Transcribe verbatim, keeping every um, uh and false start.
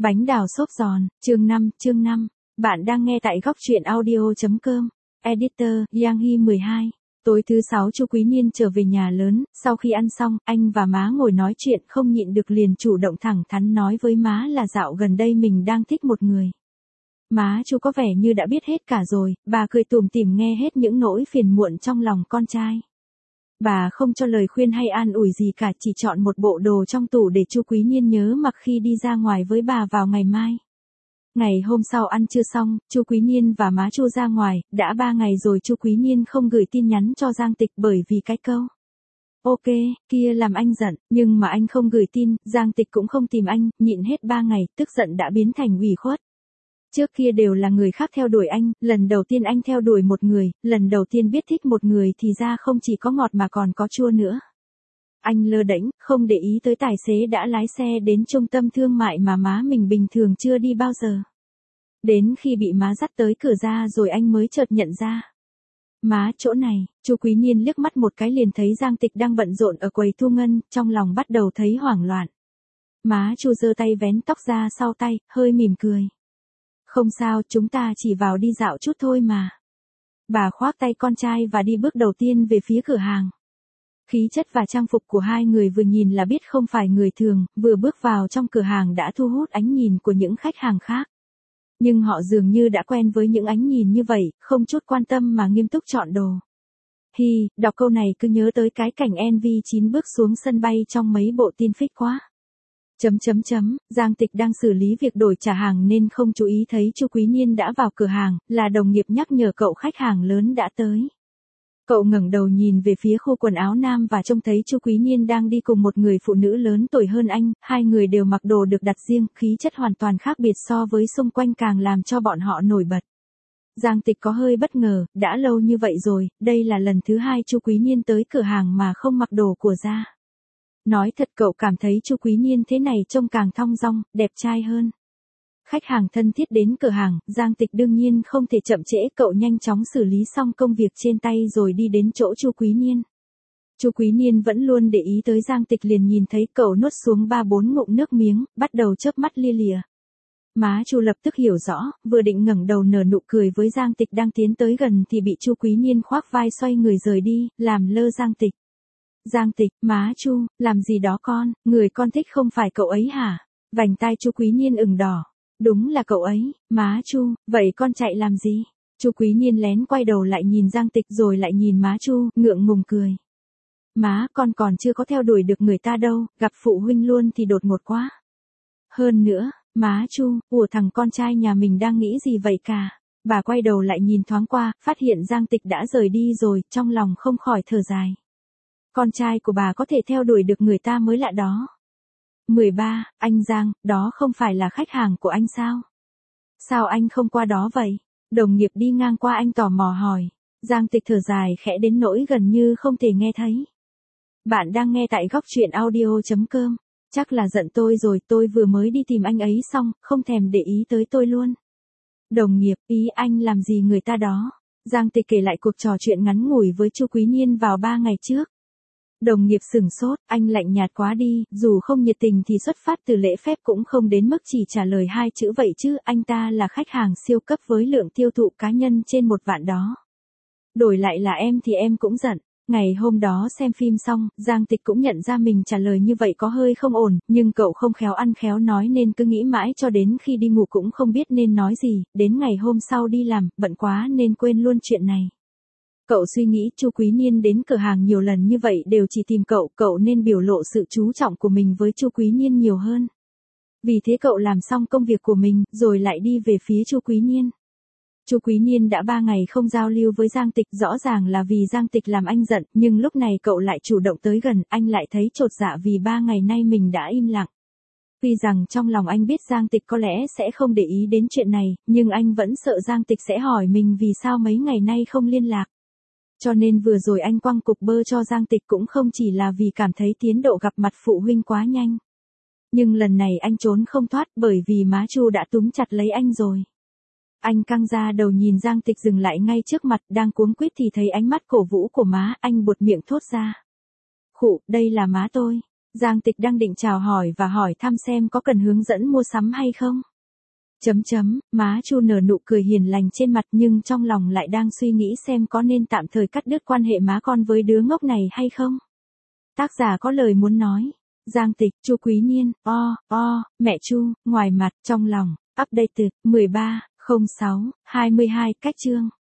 Bánh đào xốp giòn, chương năm, chương năm. Bạn đang nghe tại góc truyện audio.com. Editor, Giang Hy mười hai. Tối thứ sáu Chu Quý Niên trở về nhà lớn, sau khi ăn xong, anh và má ngồi nói chuyện không nhịn được liền chủ động thẳng thắn nói với má là dạo gần đây mình đang thích một người. Má Chu có vẻ như đã biết hết cả rồi, bà cười tủm tỉm nghe hết những nỗi phiền muộn trong lòng con trai. Bà không cho lời khuyên hay an ủi gì cả, chỉ chọn một bộ đồ trong tủ để Chu Quý Niên nhớ mặc khi đi ra ngoài với bà vào ngày mai. Ngày hôm sau ăn trưa xong, Chu Quý Niên và má Chu ra ngoài, đã ba ngày rồi Chu Quý Niên không gửi tin nhắn cho Giang Tịch bởi vì cái câu ok, kia làm anh giận, nhưng mà anh không gửi tin, Giang Tịch cũng không tìm anh, nhịn hết ba ngày, tức giận đã biến thành ủy khuất. Trước kia đều là người khác theo đuổi anh, lần đầu tiên anh theo đuổi một người, lần đầu tiên biết thích một người thì ra không chỉ có ngọt mà còn có chua nữa. Anh lơ đễnh, không để ý tới tài xế đã lái xe đến trung tâm thương mại mà má mình bình thường chưa đi bao giờ. Đến khi bị má dắt tới cửa ra rồi anh mới chợt nhận ra. Má, chỗ này. Chu Quý Niên liếc mắt một cái liền thấy Giang Tịch đang bận rộn ở quầy thu ngân, trong lòng bắt đầu thấy hoảng loạn. Má Chu giơ tay vén tóc ra sau tay, hơi mỉm cười. Không sao, chúng ta chỉ vào đi dạo chút thôi mà. Bà khoác tay con trai và đi bước đầu tiên về phía cửa hàng. Khí chất và trang phục của hai người vừa nhìn là biết không phải người thường, vừa bước vào trong cửa hàng đã thu hút ánh nhìn của những khách hàng khác. Nhưng họ dường như đã quen với những ánh nhìn như vậy, không chút quan tâm mà nghiêm túc chọn đồ. Hi, đọc câu này cứ nhớ tới cái cảnh en vê chín bước xuống sân bay trong mấy bộ tin phích quá. Chấm chấm chấm, Giang Tịch đang xử lý việc đổi trả hàng nên không chú ý thấy Chu Quý Niên đã vào cửa hàng, là đồng nghiệp nhắc nhở cậu khách hàng lớn đã tới. Cậu ngẩng đầu nhìn về phía khu quần áo nam và trông thấy Chu Quý Niên đang đi cùng một người phụ nữ lớn tuổi hơn anh, hai người đều mặc đồ được đặt riêng, khí chất hoàn toàn khác biệt so với xung quanh càng làm cho bọn họ nổi bật. Giang Tịch có hơi bất ngờ, đã lâu như vậy rồi, đây là lần thứ hai Chu Quý Niên tới cửa hàng mà không mặc đồ của ra. Nói thật cậu cảm thấy Chu Quý Niên thế này trông càng thong dong, đẹp trai hơn. Khách hàng thân thiết đến cửa hàng, Giang Tịch đương nhiên không thể chậm trễ, cậu nhanh chóng xử lý xong công việc trên tay rồi đi đến chỗ Chu Quý Niên. Chu Quý Niên vẫn luôn để ý tới Giang Tịch liền nhìn thấy cậu nuốt xuống ba bốn ngụm nước miếng, bắt đầu chớp mắt lia lịa. Má Chu lập tức hiểu rõ, vừa định ngẩng đầu nở nụ cười với Giang Tịch đang tiến tới gần thì bị Chu Quý Niên khoác vai xoay người rời đi, làm lơ Giang Tịch. Giang Tịch, má Chu, làm gì đó con, người con thích không phải cậu ấy hả? Vành tai Chu Quý Niên ửng đỏ. Đúng là cậu ấy, má Chu, vậy con chạy làm gì? Chu Quý Niên lén quay đầu lại nhìn Giang Tịch rồi lại nhìn má Chu, ngượng ngùng cười. Má, con còn chưa có theo đuổi được người ta đâu, gặp phụ huynh luôn thì đột ngột quá. Hơn nữa, má Chu, ủa thằng con trai nhà mình đang nghĩ gì vậy cả? Bà quay đầu lại nhìn thoáng qua, phát hiện Giang Tịch đã rời đi rồi, trong lòng không khỏi thở dài. Con trai của bà có thể theo đuổi được người ta mới lạ đó. mười ba, anh Giang, đó không phải là khách hàng của anh sao? Sao anh không qua đó vậy? Đồng nghiệp đi ngang qua anh tò mò hỏi. Giang Tịch thở dài khẽ đến nỗi gần như không thể nghe thấy. Bạn đang nghe tại góc truyện audio.com. Chắc là giận tôi rồi, tôi vừa mới đi tìm anh ấy xong, không thèm để ý tới tôi luôn. Đồng nghiệp, ý anh làm gì người ta đó? Giang Tịch kể lại cuộc trò chuyện ngắn ngủi với Chu Quý Niên vào ba ngày trước. Đồng nghiệp sửng sốt, anh lạnh nhạt quá đi, dù không nhiệt tình thì xuất phát từ lễ phép cũng không đến mức chỉ trả lời hai chữ vậy chứ, anh ta là khách hàng siêu cấp với lượng tiêu thụ cá nhân trên một vạn đó. Đổi lại là em thì em cũng giận. Ngày hôm đó xem phim xong, Giang Tịch cũng nhận ra mình trả lời như vậy có hơi không ổn, nhưng cậu không khéo ăn khéo nói nên cứ nghĩ mãi cho đến khi đi ngủ cũng không biết nên nói gì, đến ngày hôm sau đi làm, bận quá nên quên luôn chuyện này. Cậu suy nghĩ Chu Quý Niên đến cửa hàng nhiều lần như vậy đều chỉ tìm cậu, cậu nên biểu lộ sự chú trọng của mình với Chu Quý Niên nhiều hơn. Vì thế cậu làm xong công việc của mình, rồi lại đi về phía Chu Quý Niên. Chu Quý Niên đã ba ngày không giao lưu với Giang Tịch, rõ ràng là vì Giang Tịch làm anh giận, nhưng lúc này cậu lại chủ động tới gần, anh lại thấy chột dạ vì ba ngày nay mình đã im lặng. Tuy rằng trong lòng anh biết Giang Tịch có lẽ sẽ không để ý đến chuyện này, nhưng anh vẫn sợ Giang Tịch sẽ hỏi mình vì sao mấy ngày nay không liên lạc. Cho nên vừa rồi anh quăng cục bơ cho Giang Tịch cũng không chỉ là vì cảm thấy tiến độ gặp mặt phụ huynh quá nhanh. Nhưng lần này anh trốn không thoát bởi vì má Chu đã túm chặt lấy anh rồi. Anh căng ra đầu nhìn Giang Tịch dừng lại ngay trước mặt, đang cuống quýt thì thấy ánh mắt cổ vũ của má, anh buột miệng thốt ra. Khụ, đây là má tôi. Giang Tịch đang định chào hỏi và hỏi thăm xem có cần hướng dẫn mua sắm hay không. Chấm chấm, má Chu nở nụ cười hiền lành trên mặt nhưng trong lòng lại đang suy nghĩ xem có nên tạm thời cắt đứt quan hệ má con với đứa ngốc này hay không. Tác giả có lời muốn nói. Giang Tịch, Chu Quý Niên, o, o, mẹ Chu, ngoài mặt, trong lòng, update mười ba, không sáu, hai mươi hai, cách chương.